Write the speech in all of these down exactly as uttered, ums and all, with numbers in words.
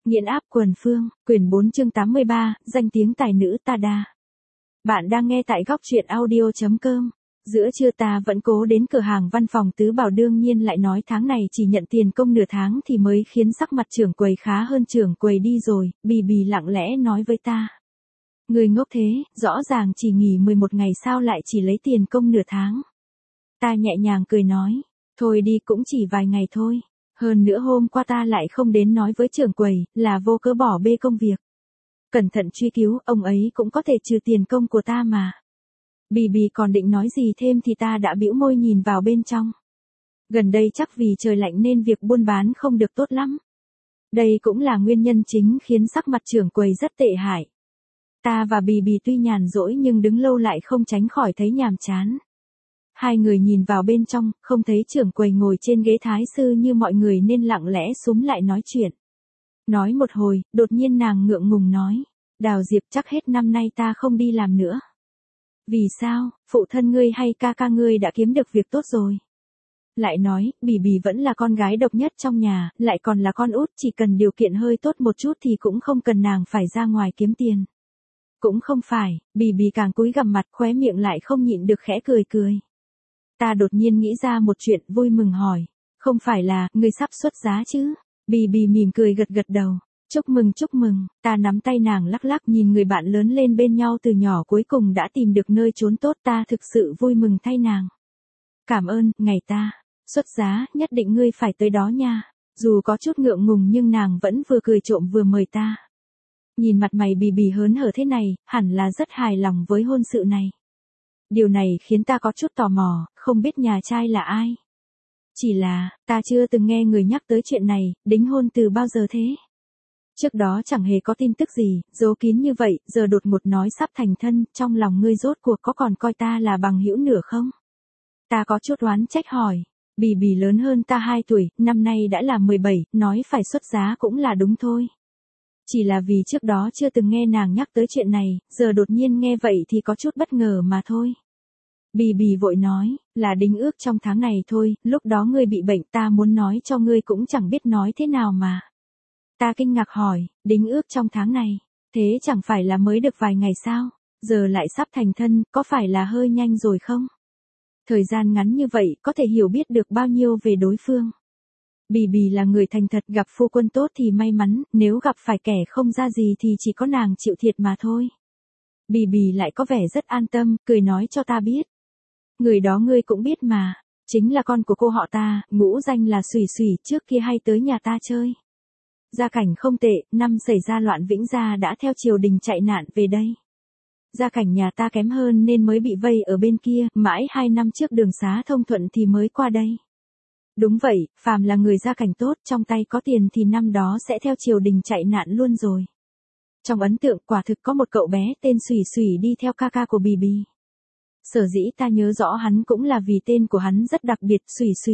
Nghiện áp quần phương, quyển bốn chương tám mươi ba, danh tiếng tài nữ Tada. Bạn đang nghe tại góc truyện audio.com. Giữa trưa ta vẫn cố đến cửa hàng văn phòng Tứ Bảo, đương nhiên lại nói tháng này chỉ nhận tiền công nửa tháng thì mới khiến sắc mặt trưởng quầy khá hơn. Trưởng quầy đi rồi, Bì Bì lặng lẽ nói với ta. Người ngốc thế, rõ ràng chỉ nghỉ mười một ngày sao lại chỉ lấy tiền công nửa tháng. Ta nhẹ nhàng cười nói, thôi đi cũng chỉ vài ngày thôi. Hơn nữa hôm qua ta lại không đến nói với trưởng quầy, là vô cớ bỏ bê công việc. Cẩn thận truy cứu, ông ấy cũng có thể trừ tiền công của ta mà. Bì Bì còn định nói gì thêm thì ta đã bĩu môi nhìn vào bên trong. Gần đây chắc vì trời lạnh nên việc buôn bán không được tốt lắm. Đây cũng là nguyên nhân chính khiến sắc mặt trưởng quầy rất tệ hại. Ta và Bì Bì tuy nhàn rỗi nhưng đứng lâu lại không tránh khỏi thấy nhàm chán. Hai người nhìn vào bên trong, không thấy trưởng quầy ngồi trên ghế thái sư như mọi người nên lặng lẽ xúm lại nói chuyện. Nói một hồi, đột nhiên nàng ngượng ngùng nói, Đào Diệp, chắc hết năm nay ta không đi làm nữa. Vì sao, phụ thân ngươi hay ca ca ngươi đã kiếm được việc tốt rồi. Lại nói, Bì Bì vẫn là con gái độc nhất trong nhà, lại còn là con út, chỉ cần điều kiện hơi tốt một chút thì cũng không cần nàng phải ra ngoài kiếm tiền. Cũng không phải, Bì Bì càng cúi gằm mặt, khóe miệng lại không nhịn được khẽ cười cười. Ta đột nhiên nghĩ ra một chuyện, vui mừng hỏi, không phải là, ngươi sắp xuất giá chứ? Bì Bì mỉm cười gật gật đầu, chúc mừng chúc mừng. Ta nắm tay nàng lắc lắc, nhìn người bạn lớn lên bên nhau từ nhỏ cuối cùng đã tìm được nơi trốn tốt, ta thực sự vui mừng thay nàng. Cảm ơn, ngày ta xuất giá, nhất định ngươi phải tới đó nha. Dù có chút ngượng ngùng nhưng nàng vẫn vừa cười trộm vừa mời ta. Nhìn mặt mày Bì Bì hớn hở thế này, hẳn là rất hài lòng với hôn sự này. Điều này khiến ta có chút tò mò, không biết nhà trai là ai. Chỉ là, ta chưa từng nghe người nhắc tới chuyện này, đính hôn từ bao giờ thế? Trước đó chẳng hề có tin tức gì, giấu kín như vậy, giờ đột ngột nói sắp thành thân, trong lòng ngươi rốt cuộc có còn coi ta là bằng hữu nữa không? Ta có chút oán trách hỏi, Bì Bì lớn hơn ta hai tuổi, năm nay đã là mười bảy, nói phải xuất giá cũng là đúng thôi. Chỉ là vì trước đó chưa từng nghe nàng nhắc tới chuyện này, giờ đột nhiên nghe vậy thì có chút bất ngờ mà thôi. Bì Bì vội nói, là đính ước trong tháng này thôi, lúc đó ngươi bị bệnh, ta muốn nói cho ngươi cũng chẳng biết nói thế nào mà. Ta kinh ngạc hỏi, đính ước trong tháng này, thế chẳng phải là mới được vài ngày sao, giờ lại sắp thành thân, có phải là hơi nhanh rồi không? Thời gian ngắn như vậy có thể hiểu biết được bao nhiêu về đối phương. Bì Bì là người thành thật, gặp phu quân tốt thì may mắn, nếu gặp phải kẻ không ra gì thì chỉ có nàng chịu thiệt mà thôi. Bì Bì lại có vẻ rất an tâm, cười nói cho ta biết. Người đó ngươi cũng biết mà, chính là con của cô họ ta, ngũ danh là Xùy Xùy, trước kia hay tới nhà ta chơi. Gia cảnh không tệ, năm xảy ra loạn Vĩnh Gia đã theo triều đình chạy nạn về đây. Gia cảnh nhà ta kém hơn nên mới bị vây ở bên kia, mãi hai năm trước đường xá thông thuận thì mới qua đây. Đúng vậy, phàm là người gia cảnh tốt, trong tay có tiền thì năm đó sẽ theo triều đình chạy nạn luôn rồi. Trong ấn tượng quả thực có một cậu bé tên Xùy Xùy đi theo ca ca của Bì Bì. Sở dĩ ta nhớ rõ hắn cũng là vì tên của hắn rất đặc biệt, Xùy Xùy.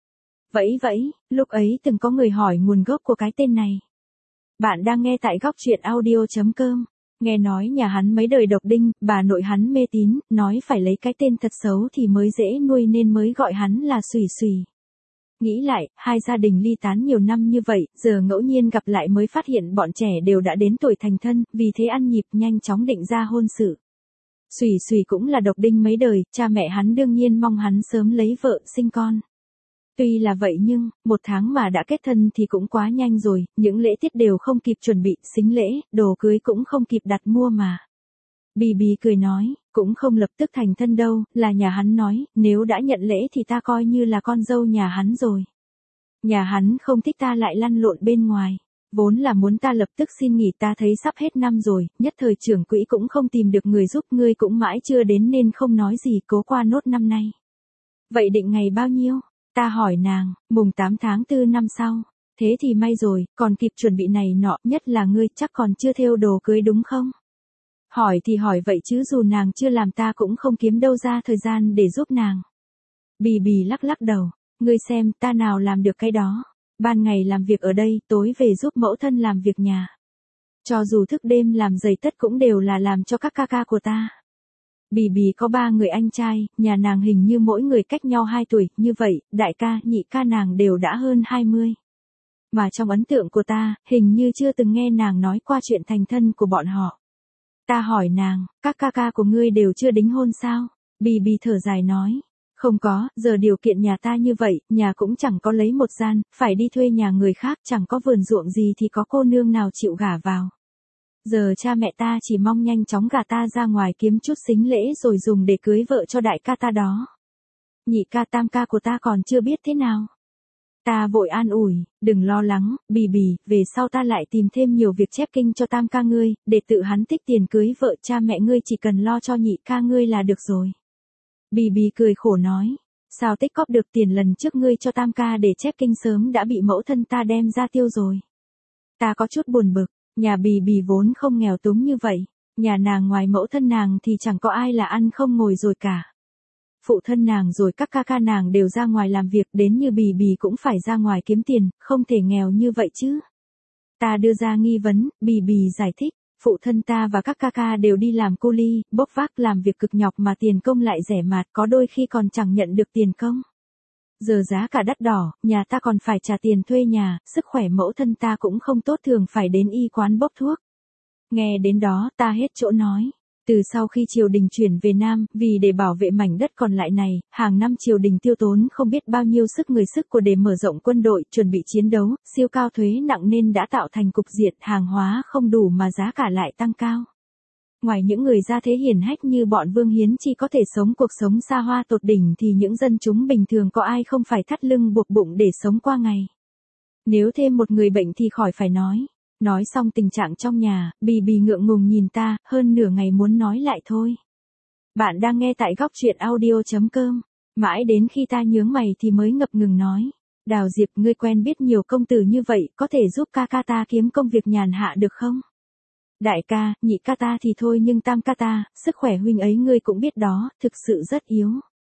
Vậy vậy, lúc ấy từng có người hỏi nguồn gốc của cái tên này. Bạn đang nghe tại góc truyện audio.com. Nghe nói nhà hắn mấy đời độc đinh, bà nội hắn mê tín, nói phải lấy cái tên thật xấu thì mới dễ nuôi nên mới gọi hắn là Xùy Xùy. Nghĩ lại, hai gia đình ly tán nhiều năm như vậy, giờ ngẫu nhiên gặp lại mới phát hiện bọn trẻ đều đã đến tuổi thành thân, vì thế ăn nhịp nhanh chóng định ra hôn sự. Xùy Xùy cũng là độc đinh mấy đời, cha mẹ hắn đương nhiên mong hắn sớm lấy vợ, sinh con. Tuy là vậy nhưng, một tháng mà đã kết thân thì cũng quá nhanh rồi, những lễ tiết đều không kịp chuẩn bị, sính lễ, đồ cưới cũng không kịp đặt mua mà. Bì Bì cười nói, cũng không lập tức thành thân đâu, là nhà hắn nói, nếu đã nhận lễ thì ta coi như là con dâu nhà hắn rồi. Nhà hắn không thích ta lại lăn lộn bên ngoài. Vốn là muốn ta lập tức xin nghỉ, ta thấy sắp hết năm rồi, nhất thời trưởng quỹ cũng không tìm được người giúp, ngươi cũng mãi chưa đến nên không nói gì, cố qua nốt năm nay. Vậy định ngày bao nhiêu? Ta hỏi nàng, mùng tám tháng tư năm sau. Thế thì may rồi, còn kịp chuẩn bị này nọ, nhất là ngươi chắc còn chưa thêu đồ cưới đúng không? Hỏi thì hỏi vậy chứ dù nàng chưa làm ta cũng không kiếm đâu ra thời gian để giúp nàng. Bì Bì lắc lắc đầu, ngươi xem ta nào làm được cái đó. Ban ngày làm việc ở đây, tối về giúp mẫu thân làm việc nhà. Cho dù thức đêm làm giày tất cũng đều là làm cho các ca ca của ta. Bì Bì có ba người anh trai, nhà nàng hình như mỗi người cách nhau hai tuổi, như vậy, đại ca, nhị ca nàng đều đã hơn hai mươi. Mà trong ấn tượng của ta, hình như chưa từng nghe nàng nói qua chuyện thành thân của bọn họ. Ta hỏi nàng, các ca ca của ngươi đều chưa đính hôn sao? Bì bì thở dài nói. Không có, giờ điều kiện nhà ta như vậy, nhà cũng chẳng có lấy một gian, phải đi thuê nhà người khác, chẳng có vườn ruộng gì thì có cô nương nào chịu gả vào. Giờ cha mẹ ta chỉ mong nhanh chóng gả ta ra ngoài kiếm chút sính lễ rồi dùng để cưới vợ cho đại ca ta đó. Nhị ca tam ca của ta còn chưa biết thế nào. Ta vội an ủi, đừng lo lắng, bì bì, về sau ta lại tìm thêm nhiều việc chép kinh cho tam ca ngươi, để tự hắn tích tiền cưới vợ, cha mẹ ngươi chỉ cần lo cho nhị ca ngươi là được rồi. Bì bì cười khổ nói, sao tích cóp được tiền lần trước ngươi cho tam ca để chép kinh sớm đã bị mẫu thân ta đem ra tiêu rồi. Ta có chút buồn bực, nhà bì bì vốn không nghèo túng như vậy, nhà nàng ngoài mẫu thân nàng thì chẳng có ai là ăn không ngồi rồi cả. Phụ thân nàng rồi các ca ca nàng đều ra ngoài làm việc, đến như bì bì cũng phải ra ngoài kiếm tiền, không thể nghèo như vậy chứ. Ta đưa ra nghi vấn, bì bì giải thích, phụ thân ta và các ca ca đều đi làm cu li, bốc vác làm việc cực nhọc mà tiền công lại rẻ mạt, có đôi khi còn chẳng nhận được tiền công. Giờ giá cả đắt đỏ, nhà ta còn phải trả tiền thuê nhà, sức khỏe mẫu thân ta cũng không tốt, thường phải đến y quán bốc thuốc. Nghe đến đó ta hết chỗ nói. Từ sau khi triều đình chuyển về Nam, vì để bảo vệ mảnh đất còn lại này, hàng năm triều đình tiêu tốn không biết bao nhiêu sức người sức của để mở rộng quân đội, chuẩn bị chiến đấu, siêu cao thuế nặng nên đã tạo thành cục diện hàng hóa không đủ mà giá cả lại tăng cao. Ngoài những người gia thế hiển hách như bọn Vương Hiến Chi có thể sống cuộc sống xa hoa tột đỉnh thì những dân chúng bình thường có ai không phải thắt lưng buộc bụng để sống qua ngày. Nếu thêm một người bệnh thì khỏi phải nói. Nói xong tình trạng trong nhà, bì bì ngượng ngùng nhìn ta, hơn nửa ngày muốn nói lại thôi. Bạn đang nghe tại góc truyện audio chấm com. Mãi đến khi ta nhướng mày thì mới ngập ngừng nói. Đào Diệp, ngươi quen biết nhiều công tử như vậy, có thể giúp ca ca ta kiếm công việc nhàn hạ được không? Đại ca, nhị ca ta thì thôi nhưng tam ca ta, sức khỏe huynh ấy ngươi cũng biết đó, thực sự rất yếu.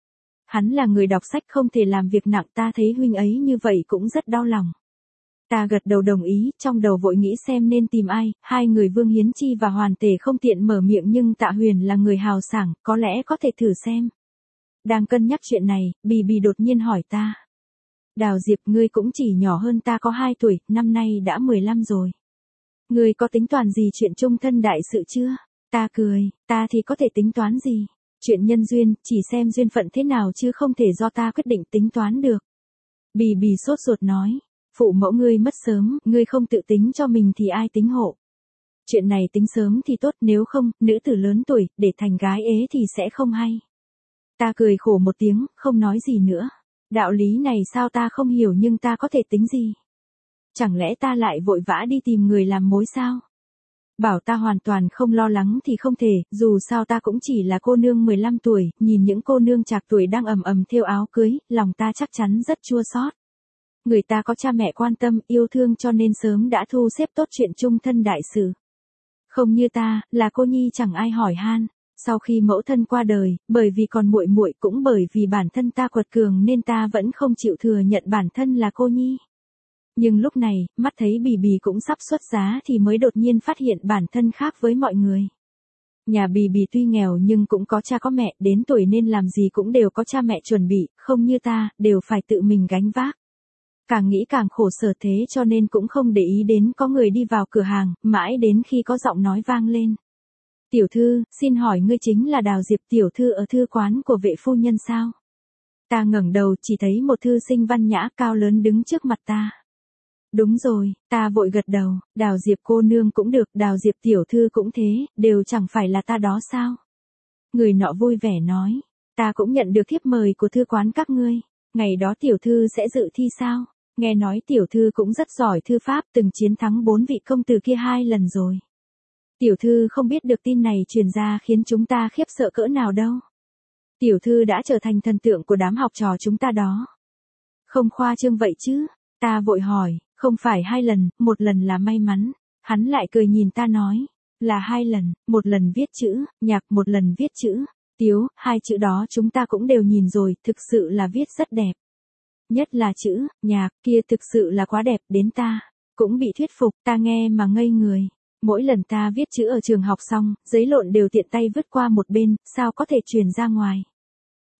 Hắn là người đọc sách không thể làm việc nặng, ta thấy huynh ấy như vậy cũng rất đau lòng. Ta gật đầu đồng ý, trong đầu vội nghĩ xem nên tìm ai, hai người Vương Hiến Chi và Hoàn Tề không tiện mở miệng nhưng Tạ Huyền là người hào sảng, có lẽ có thể thử xem. Đang cân nhắc chuyện này, bì bì đột nhiên hỏi ta. Đào Diệp, ngươi cũng chỉ nhỏ hơn ta có hai tuổi, năm nay đã mười lăm rồi. Ngươi có tính toán gì chuyện chung thân đại sự chưa? Ta cười, ta thì có thể tính toán gì? Chuyện nhân duyên, chỉ xem duyên phận thế nào chứ không thể do ta quyết định tính toán được. Bì bì sốt ruột nói. Phụ mẫu ngươi mất sớm, ngươi không tự tính cho mình thì ai tính hộ. Chuyện này tính sớm thì tốt, nếu không, nữ tử lớn tuổi, để thành gái ế thì sẽ không hay. Ta cười khổ một tiếng, không nói gì nữa. Đạo lý này sao ta không hiểu nhưng ta có thể tính gì? Chẳng lẽ ta lại vội vã đi tìm người làm mối sao? Bảo ta hoàn toàn không lo lắng thì không thể, dù sao ta cũng chỉ là cô nương mười lăm tuổi, nhìn những cô nương trạc tuổi đang ầm ầm thêu áo cưới, lòng ta chắc chắn rất chua xót. Người ta có cha mẹ quan tâm, yêu thương cho nên sớm đã thu xếp tốt chuyện chung thân đại sự. Không như ta, là cô nhi chẳng ai hỏi han. Sau khi mẫu thân qua đời, bởi vì còn muội muội cũng bởi vì bản thân ta quật cường nên ta vẫn không chịu thừa nhận bản thân là cô nhi. Nhưng lúc này, mắt thấy bì bì cũng sắp xuất giá thì mới đột nhiên phát hiện bản thân khác với mọi người. Nhà bì bì tuy nghèo nhưng cũng có cha có mẹ, đến tuổi nên làm gì cũng đều có cha mẹ chuẩn bị, không như ta, đều phải tự mình gánh vác. Càng nghĩ càng khổ sở thế cho nên cũng không để ý đến có người đi vào cửa hàng, mãi đến khi có giọng nói vang lên. Tiểu thư, xin hỏi ngươi chính là Đào Diệp tiểu thư ở thư quán của vệ phu nhân sao? Ta ngẩng đầu chỉ thấy một thư sinh văn nhã cao lớn đứng trước mặt ta. Đúng rồi, ta vội gật đầu, Đào Diệp cô nương cũng được, Đào Diệp tiểu thư cũng thế, đều chẳng phải là ta đó sao? Người nọ vui vẻ nói, ta cũng nhận được thiếp mời của thư quán các ngươi, ngày đó tiểu thư sẽ dự thi sao? Nghe nói tiểu thư cũng rất giỏi thư pháp, từng chiến thắng bốn vị công tử kia hai lần rồi. Tiểu thư không biết được tin này truyền ra khiến chúng ta khiếp sợ cỡ nào đâu. Tiểu thư đã trở thành thần tượng của đám học trò chúng ta đó. Không khoa trương vậy chứ? Ta vội hỏi, không phải hai lần, một lần là may mắn. Hắn lại cười nhìn ta nói, là hai lần, một lần viết chữ, nhạc, một lần viết chữ, tiếu, hai chữ đó chúng ta cũng đều nhìn rồi, thực sự là viết rất đẹp. Nhất là chữ, nhạc, kia thực sự là quá đẹp, đến ta cũng bị thuyết phục, ta nghe mà ngây người. Mỗi lần ta viết chữ ở trường học xong, giấy lộn đều tiện tay vứt qua một bên, sao có thể truyền ra ngoài.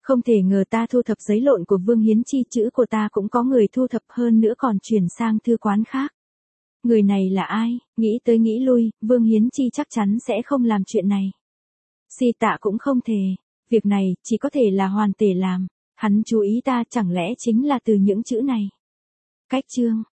Không thể ngờ ta thu thập giấy lộn của Vương Hiến Chi, chữ của ta cũng có người thu thập, hơn nữa còn chuyển sang thư quán khác. Người này là ai? Nghĩ tới nghĩ lui, Vương Hiến Chi chắc chắn sẽ không làm chuyện này. Si Tạ cũng không thể. Việc này chỉ có thể là Hoàn Tể làm. Hắn chú ý ta, chẳng lẽ chính là từ những chữ này. Cách chương